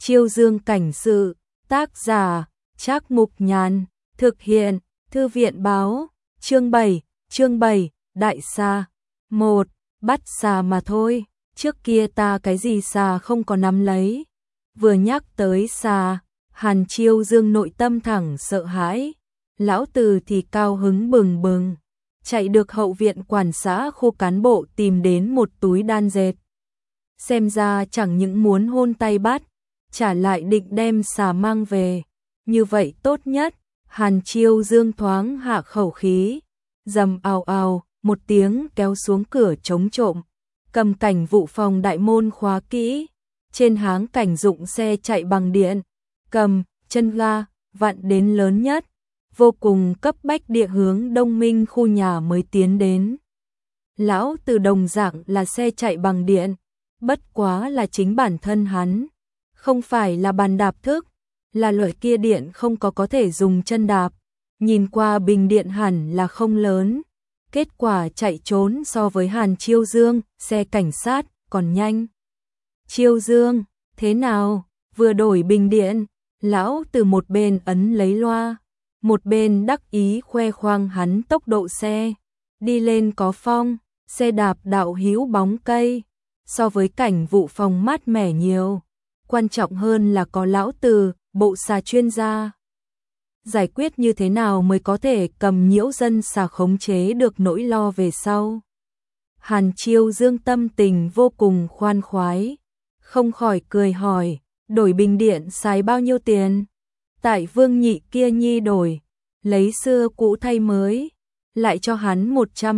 Chiêu Dương cảnh sự, tác giả, Trác Mục Nhàn, thực hiện, Thư viện báo, chương 7, Đại Xà. 1. Bắt xà mà thôi, trước kia ta cái gì xà không có nắm lấy. Vừa nhắc tới xà, Hàn Chiêu Dương nội tâm thẳng sợ hãi, lão Từ thì cao hứng bừng bừng, chạy được hậu viện quản xã khu cán bộ tìm đến một túi đan dệt. Xem ra chẳng những muốn hôn tay bắt, trả lại định đem xà mang về, như vậy tốt nhất. Hàn Chiêu Dương thoáng hạ khẩu khí, rầm ào ào, một tiếng kéo xuống cửa chống trộm, cầm cảnh vụ phòng đại môn khóa kỹ, trên háng cảnh dụng xe chạy bằng điện, cầm chân ga, vặn đến lớn nhất, vô cùng cấp bách địa hướng Đông Minh khu nhà mới tiến đến. Lão Từ đồng dạng là xe chạy bằng điện, bất quá là chính bản thân hắn, không phải là bàn đạp thức, là loại kia điện không có thể dùng chân đạp, nhìn qua bình điện hẳn là không lớn, kết quả chạy trốn so với Hàn Chiêu Dương, xe cảnh sát, còn nhanh. Chiêu Dương, thế nào, vừa đổi bình điện, lão Từ một bên ấn lấy loa, một bên đắc ý khoe khoang hắn tốc độ xe, đi lên có phong, xe đạp đạo hữu bóng cây, so với cảnh vụ phòng mát mẻ nhiều, quan trọng hơn là có lão Từ, bộ xà chuyên gia. Giải quyết như thế nào mới có thể cầm nhiễu dân xà khống chế được nỗi lo về sau. Hàn Chiêu Dương tâm tình vô cùng khoan khoái, không khỏi cười hỏi, đổi bình điện xài bao nhiêu tiền? Tại Vương Nhị kia nhi đổi, lấy xưa cũ thay mới, lại cho hắn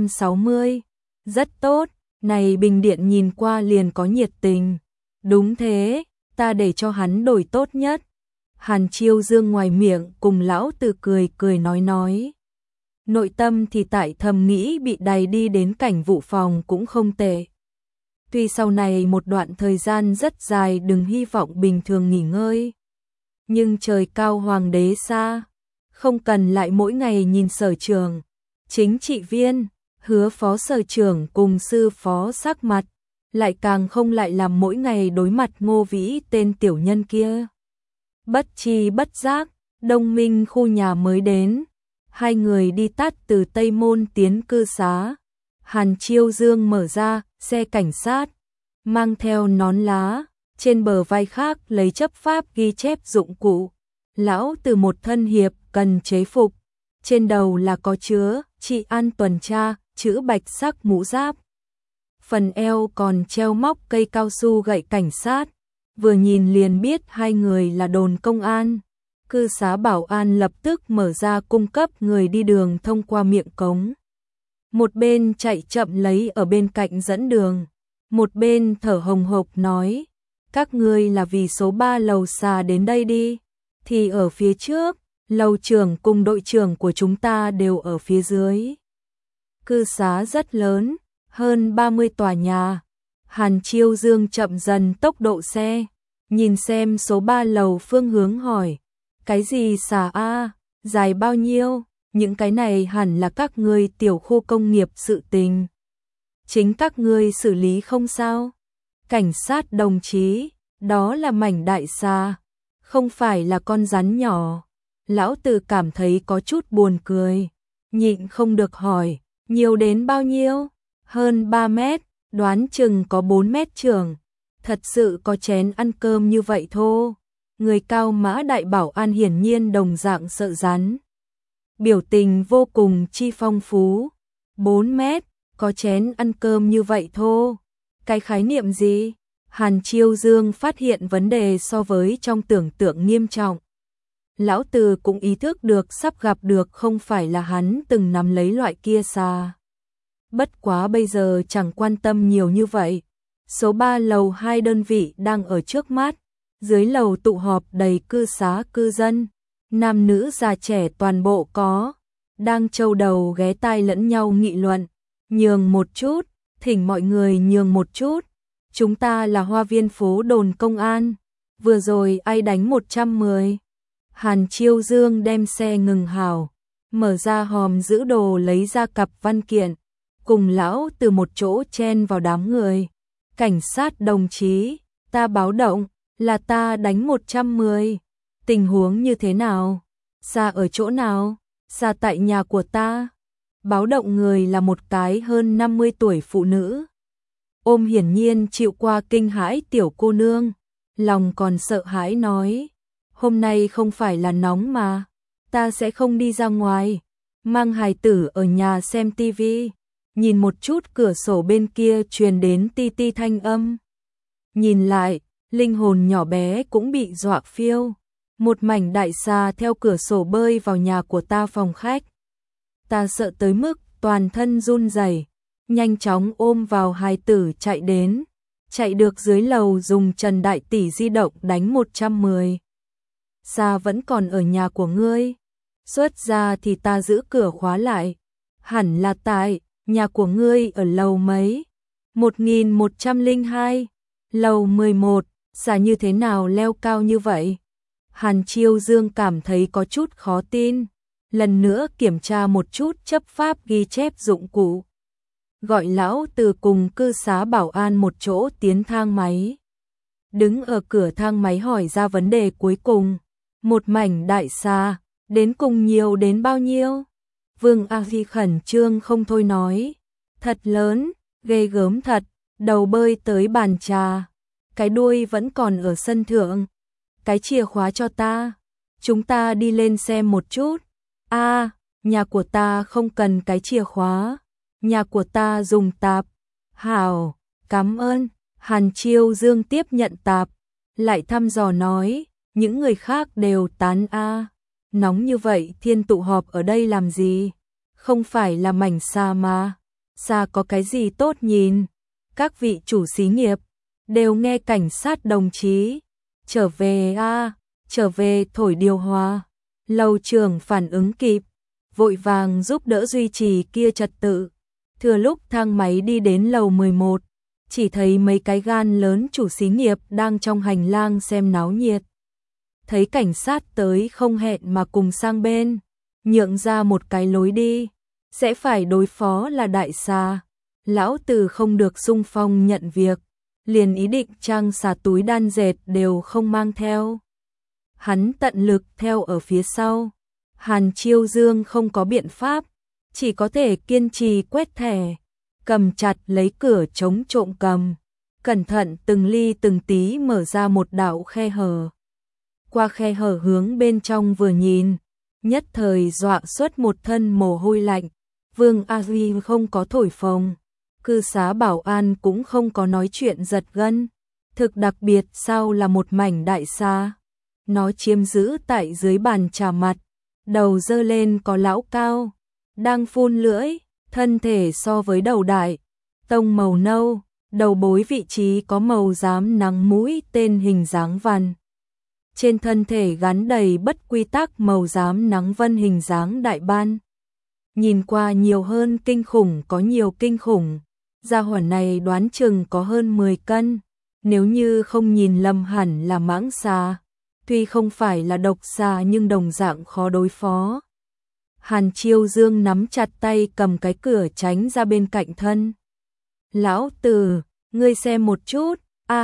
160. Rất tốt, này bình điện nhìn qua liền có nhiệt tình. Đúng thế, ta để cho hắn đổi tốt nhất. Hàn Chiêu Dương ngoài miệng cùng lão Từ cười nói. Nội tâm thì tại thầm nghĩ bị đày đi đến cảnh vụ phòng cũng không tệ. Tuy sau này một đoạn thời gian rất dài đừng hy vọng bình thường nghỉ ngơi. Nhưng trời cao hoàng đế xa, không cần lại mỗi ngày nhìn sở trưởng, chính trị viên, hứa phó sở trưởng cùng sư phó sắc mặt, lại càng không lại làm mỗi ngày đối mặt Ngô Vĩ tên tiểu nhân kia. Bất chi bất giác, Đông Minh khu nhà mới đến, hai người đi tắt từ Tây Môn tiến cư xá. Hàn Chiêu Dương mở ra, xe cảnh sát, mang theo nón lá, trên bờ vai khác lấy chấp pháp ghi chép dụng cụ. Lão Từ một thân hiệp cần chế phục, trên đầu là có chứa trị an tuần tra, chữ bạch sắc mũ giáp. Phần eo còn treo móc cây cao su gậy cảnh sát, vừa nhìn liền biết hai người là đồn công an. Cư xá bảo an lập tức mở ra cung cấp người đi đường thông qua miệng cống. Một bên chạy chậm lấy ở bên cạnh dẫn đường, một bên thở hồng hộc nói, các ngươi là vì số 3 lầu xà đến đây đi, thì ở phía trước, lầu trưởng cùng đội trưởng của chúng ta đều ở phía dưới. Cư xá rất lớn, hơn 30 tòa nhà. Hàn Chiêu Dương chậm dần tốc độ xe, nhìn xem số 3 lầu phương hướng hỏi, cái gì xà a, dài bao nhiêu? Những cái này hẳn là các ngươi tiểu khu công nghiệp sự tình. Chính các ngươi xử lý không sao? Cảnh sát đồng chí, đó là mảnh đại xà, không phải là con rắn nhỏ. Lão Từ cảm thấy có chút buồn cười, nhịn không được hỏi, nhiều đến bao nhiêu? Hơn 3 mét, đoán chừng có 4 mét trường. Thật sự có chén ăn cơm như vậy thô. Người cao mã đại bảo an hiển nhiên đồng dạng sợ rắn. Biểu tình vô cùng chi phong phú. 4 mét, có chén ăn cơm như vậy thô. Cái khái niệm gì? Hàn Chiêu Dương phát hiện vấn đề so với trong tưởng tượng nghiêm trọng. Lão Từ cũng ý thức được sắp gặp được không phải là hắn từng nắm lấy loại kia xà. Bất quá bây giờ chẳng quan tâm nhiều như vậy. Số 3 lầu 2 đơn vị đang ở trước mắt. Dưới lầu tụ họp đầy cư xá cư dân. Nam nữ già trẻ toàn bộ có. Đang châu đầu ghé tai lẫn nhau nghị luận. Nhường một chút, thỉnh mọi người nhường một chút. Chúng ta là Hoa Viên phố đồn công an. Vừa rồi ai đánh 110. Hàn Chiêu Dương đem xe ngừng hào, mở ra hòm giữ đồ lấy ra cặp văn kiện, cùng lão Từ một chỗ chen vào đám người. Cảnh sát đồng chí, ta báo động, Là ta đánh 110. Tình huống như thế nào? Xa ở chỗ nào? Xa tại nhà của ta. Báo động người là một cái hơn 50 tuổi phụ nữ. Ôm hiển nhiên chịu qua kinh hãi tiểu cô nương. Lòng còn sợ hãi nói. Hôm nay không phải là nóng mà. Ta sẽ không đi ra ngoài. Mang hài tử ở nhà xem tivi. Nhìn một chút cửa sổ bên kia truyền đến ti ti thanh âm. Nhìn lại, linh hồn nhỏ bé cũng bị dọa phiêu. Một mảnh đại xà theo cửa sổ bơi vào nhà của ta phòng khách. Ta sợ tới mức toàn thân run rẩy, nhanh chóng ôm vào hài tử chạy đến. Chạy được dưới lầu dùng Trần Đại Tỷ di động đánh 110. Xà vẫn còn ở nhà của ngươi. Xuất ra thì ta giữ cửa khóa lại. Hẳn là tại nhà của ngươi ở lầu mấy? 1102. Lầu 11, xà như thế nào leo cao như vậy? Hàn Chiêu Dương cảm thấy có chút khó tin. Lần nữa kiểm tra một chút chấp pháp ghi chép dụng cụ. Gọi lão Từ cùng cư xá bảo an một chỗ tiến thang máy. Đứng ở cửa thang máy hỏi ra vấn đề cuối cùng. Một mảnh đại xà, đến cùng nhiều đến bao nhiêu? Vương A Phi khẩn trương không thôi nói. Thật lớn, ghê gớm thật, đầu bơi tới bàn trà. Cái đuôi vẫn còn ở sân thượng. Cái chìa khóa cho ta. Chúng ta đi lên xem một chút. Nhà của ta không cần cái chìa khóa. Nhà của ta dùng tạp. Hảo, cảm ơn. Hàn Chiêu Dương tiếp nhận tạp. Lại thăm dò nói. Những người khác đều tán nóng như vậy thiên tụ họp ở đây làm gì? Không phải là mảnh xà mà. Xà có cái gì tốt nhìn? Các vị chủ xí nghiệp đều nghe cảnh sát đồng chí. Trở về trở về thổi điều hòa. Lầu trưởng phản ứng kịp, vội vàng giúp đỡ duy trì kia trật tự. Thừa lúc thang máy đi đến lầu 11, chỉ thấy mấy cái gan lớn chủ xí nghiệp đang trong hành lang xem náo nhiệt. Thấy cảnh sát tới không hẹn mà cùng sang bên, nhượng ra một cái lối đi, sẽ phải đối phó là đại xà. Lão Từ không được xung phong nhận việc, liền ý định trang xà túi đan dệt đều không mang theo. Hắn tận lực theo ở phía sau. Hàn Chiêu Dương không có biện pháp, chỉ có thể kiên trì quét thẻ, cầm chặt lấy cửa chống trộm cầm, cẩn thận từng ly từng tí mở ra một đạo khe hở. Qua khe hở hướng bên trong vừa nhìn, nhất thời dọa xuất một thân mồ hôi lạnh. Vương A Duy không có thổi phồng, cư xá bảo an cũng không có nói chuyện giật gân. Thực đặc biệt sau là một mảnh đại xà. Nó chiếm giữ tại dưới bàn trà mặt, đầu dơ lên có lão cao, đang phun lưỡi, thân thể so với đầu đại, tông màu nâu, đầu bối vị trí có màu rám nắng mũi tên hình dáng vằn. Trên thân thể gắn đầy bất quy tắc màu rám nắng vân hình dáng đại ban. Nhìn qua nhiều hơn kinh khủng có nhiều kinh khủng, gia hỏa này đoán chừng có hơn 10 cân, nếu như không nhìn lầm hẳn là mãng xà. Tuy không phải là độc xà nhưng đồng dạng khó đối phó. Hàn Chiêu Dương nắm chặt tay cầm cái cửa tránh ra bên cạnh thân. Lão Từ, ngươi xem một chút.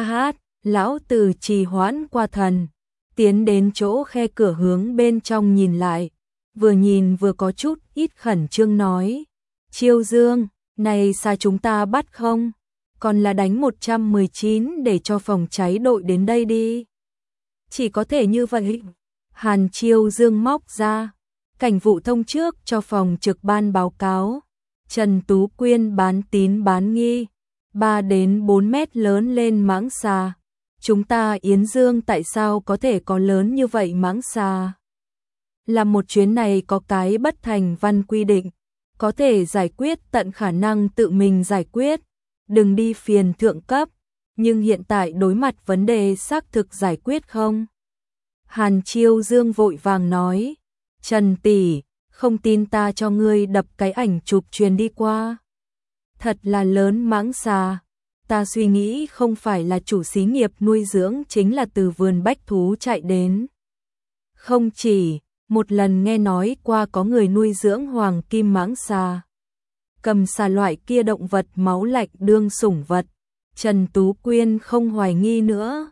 Lão Từ trì hoãn qua thần, tiến đến chỗ khe cửa hướng bên trong nhìn lại, vừa nhìn vừa có chút ít khẩn trương nói. Chiêu Dương, này xà chúng ta bắt không? Còn là đánh 119 để cho phòng cháy đội đến đây đi. Chỉ có thể như vậy. Hàn Chiêu Dương móc ra cảnh vụ thông trước cho phòng trực ban báo cáo. Trần Tú Quyên bán tín bán nghi, 3 đến 4 mét lớn lên mãng xà. Chúng ta Yến Dương tại sao có thể có lớn như vậy mãng xà? Là một chuyến này có cái bất thành văn quy định, có thể giải quyết tận khả năng tự mình giải quyết, đừng đi phiền thượng cấp. Nhưng hiện tại đối mặt vấn đề xác thực giải quyết không? Hàn Chiêu Dương vội vàng nói. Trần tỷ, không tin ta cho ngươi đập cái ảnh chụp truyền đi qua. Thật là lớn mãng xà. Ta suy nghĩ không phải là chủ xí nghiệp nuôi dưỡng chính là từ vườn bách thú chạy đến. Không chỉ, một lần nghe nói qua có người nuôi dưỡng hoàng kim mãng xà. Cầm xà loại kia động vật máu lạnh đương sủng vật. Trần Tú Quyên không hoài nghi nữa.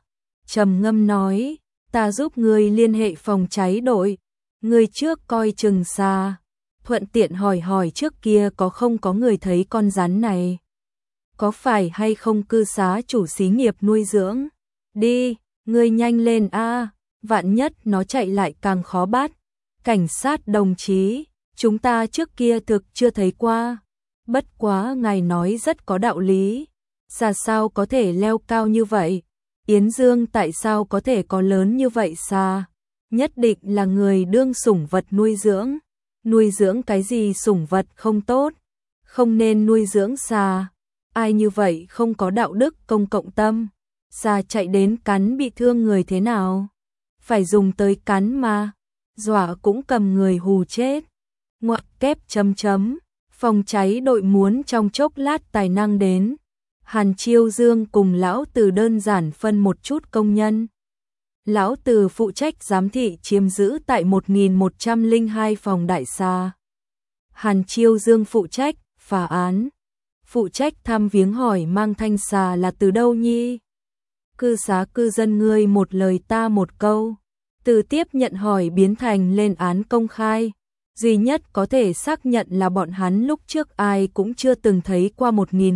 trầm ngâm nói, ta giúp ngươi liên hệ phòng cháy đội, ngươi trước coi chừng xà, thuận tiện hỏi hỏi trước kia không có người thấy con rắn này. Có phải hay không cư xá chủ xí nghiệp nuôi dưỡng? Đi, ngươi nhanh lên a, vạn nhất nó chạy lại càng khó bắt. Cảnh sát đồng chí, chúng ta trước kia thực chưa thấy qua. Bất quá ngài nói rất có đạo lý. Xà sao có thể leo cao như vậy? Yến Dương tại sao có thể có lớn như vậy xà? Nhất định là người đương sủng vật nuôi dưỡng. Nuôi dưỡng cái gì sủng vật không tốt? Không nên nuôi dưỡng xà. Ai như vậy không có đạo đức công cộng tâm? Xà chạy đến cắn bị thương người thế nào? Phải dùng tới cắn mà. Dọa cũng cầm người hù chết. Ngoặc kép chấm chấm. Phòng cháy đội muốn trong chốc lát tài năng đến. Hàn Chiêu Dương cùng lão Từ đơn giản phân một chút công nhân. Lão Từ phụ trách giám thị chiếm giữ tại 1102 phòng đại xà. Hàn Chiêu Dương phụ trách phá án, phụ trách thăm viếng hỏi mang thanh xà là từ đâu nhi. Cư xá cư dân ngươi một lời ta một câu, từ tiếp nhận hỏi biến thành lên án công khai. Duy nhất có thể xác nhận là bọn hắn lúc trước ai cũng chưa từng thấy qua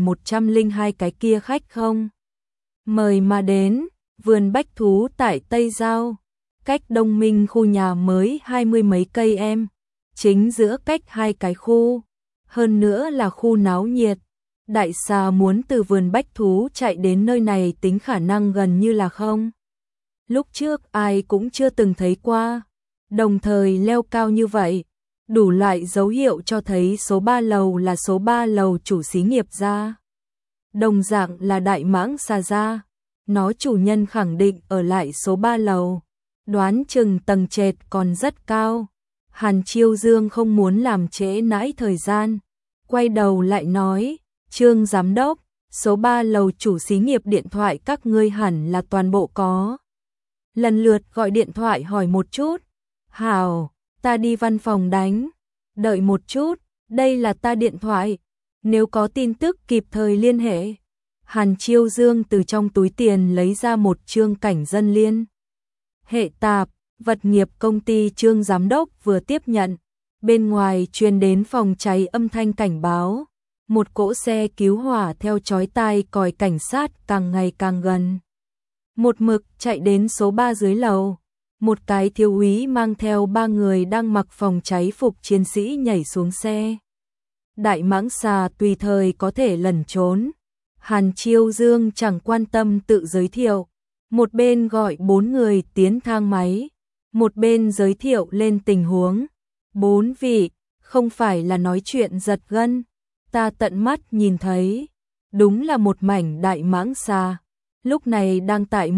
1102 cái kia khách không. Mời mà đến, vườn bách thú tại Tây Giao, cách Đông Minh khu nhà mới 20 mấy cây em, chính giữa cách hai cái khu, hơn nữa là khu náo nhiệt. Đại xà muốn từ vườn bách thú chạy đến nơi này tính khả năng gần như là không. Lúc trước ai cũng chưa từng thấy qua, đồng thời leo cao như vậy. Đủ loại dấu hiệu cho thấy số 3 lầu là số 3 lầu chủ xí nghiệp gia. Đồng dạng là đại mãng xà gia. Nó chủ nhân khẳng định ở lại số 3 lầu. Đoán chừng tầng trệt còn rất cao. Hàn Chiêu Dương không muốn làm trễ nãi thời gian. Quay đầu lại nói, Trương Giám Đốc, số 3 lầu chủ xí nghiệp điện thoại các ngươi hẳn là toàn bộ có. Lần lượt gọi điện thoại hỏi một chút. Hảo. Ta đi văn phòng đánh. Đợi một chút, đây là ta điện thoại. Nếu có tin tức kịp thời liên hệ. Hàn Chiêu Dương từ trong túi tiền lấy ra một chương cảnh dân liên hệ tạp, vật nghiệp công ty Trương Giám Đốc vừa tiếp nhận. Bên ngoài truyền đến phòng cháy âm thanh cảnh báo. Một cỗ xe cứu hỏa theo chói tai còi cảnh sát càng ngày càng gần. Một mực chạy đến số 3 dưới lầu. Một cái thiếu úy mang theo 3 người đang mặc phòng cháy phục chiến sĩ nhảy xuống xe. Đại mãng xà tùy thời có thể lẩn trốn. Hàn Chiêu Dương chẳng quan tâm tự giới thiệu. Một bên gọi 4 người tiến thang máy. Một bên giới thiệu lên tình huống. 4 vị, không phải là nói chuyện giật gân. Ta tận mắt nhìn thấy. Đúng là một mảnh đại mãng xà. Lúc này đang tại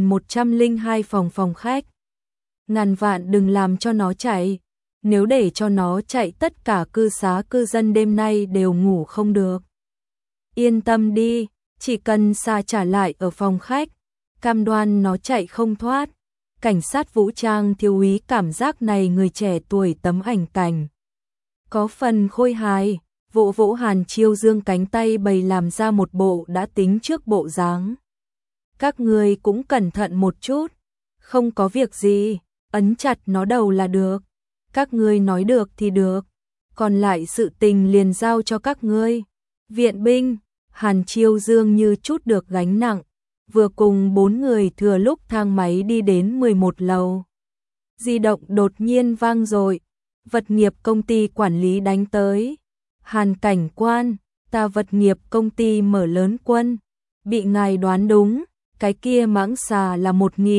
1102 phòng khách. Ngàn vạn đừng làm cho nó chạy. Nếu để cho nó chạy tất cả cư xá cư dân đêm nay đều ngủ không được. Yên tâm đi, chỉ cần xà trả lại ở phòng khách, cam đoan nó chạy không thoát. Cảnh sát vũ trang thiếu úy cảm giác này người trẻ tuổi tấm ảnh cảnh. Có phần khôi hài, vỗ vỗ Hàn Chiêu Dương cánh tay bày làm ra một bộ đã tính trước bộ dáng. Các người cũng cẩn thận một chút, không có việc gì. Ấn chặt nó đầu là được. Các ngươi nói được thì được. Còn lại sự tình liền giao cho các ngươi. Viện binh, Hàn Chiêu Dương như chút được gánh nặng. Vừa cùng 4 người thừa lúc thang máy đi đến 11 lầu. Di động đột nhiên vang dội. Vật nghiệp công ty quản lý đánh tới. Hàn cảnh quan, ta vật nghiệp công ty mở lớn quân. Bị ngài đoán đúng. Cái kia mãng xà là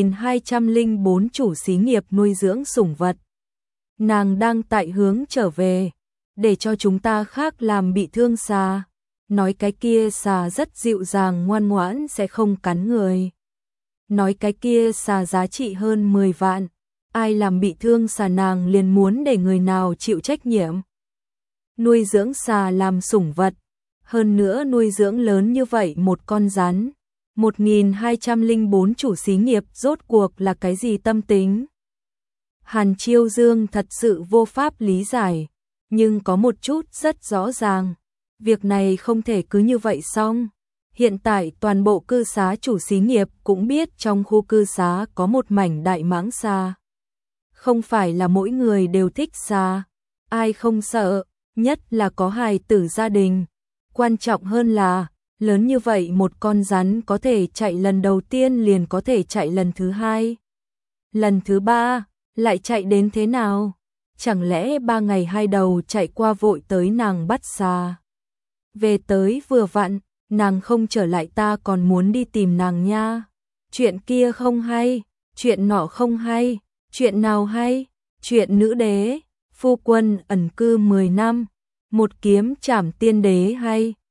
1204 chủ xí nghiệp nuôi dưỡng sủng vật. Nàng đang tại hướng trở về, để cho chúng ta khác làm bị thương xà. Nói cái kia xà rất dịu dàng ngoan ngoãn sẽ không cắn người. Nói cái kia xà giá trị hơn 10 vạn. Ai làm bị thương xà nàng liền muốn để người nào chịu trách nhiệm. Nuôi dưỡng xà làm sủng vật. Hơn nữa nuôi dưỡng lớn như vậy một con rắn. 1204 chủ xí nghiệp rốt cuộc là cái gì tâm tính? Hàn Chiêu Dương thật sự vô pháp lý giải, nhưng có một chút rất rõ ràng. Việc này không thể cứ như vậy xong. Hiện tại toàn bộ cư xá chủ xí nghiệp cũng biết trong khu cư xá có một mảnh đại mãng xa. Không phải là mỗi người đều thích xa, ai không sợ, nhất là có hài tử gia đình. Quan trọng hơn là, lớn như vậy một con rắn có thể chạy lần đầu tiên liền có thể chạy lần thứ hai. Lần thứ ba, lại chạy đến thế nào? Chẳng lẽ 3 ngày 2 đầu chạy qua vội tới nàng bắt xa? Về tới vừa vặn, nàng không trở lại ta còn muốn đi tìm nàng nha. Chuyện kia không hay, chuyện nọ không hay, chuyện nào hay? Chuyện nữ đế, phu quân ẩn cư 10 năm, một kiếm trảm tiên đế hay?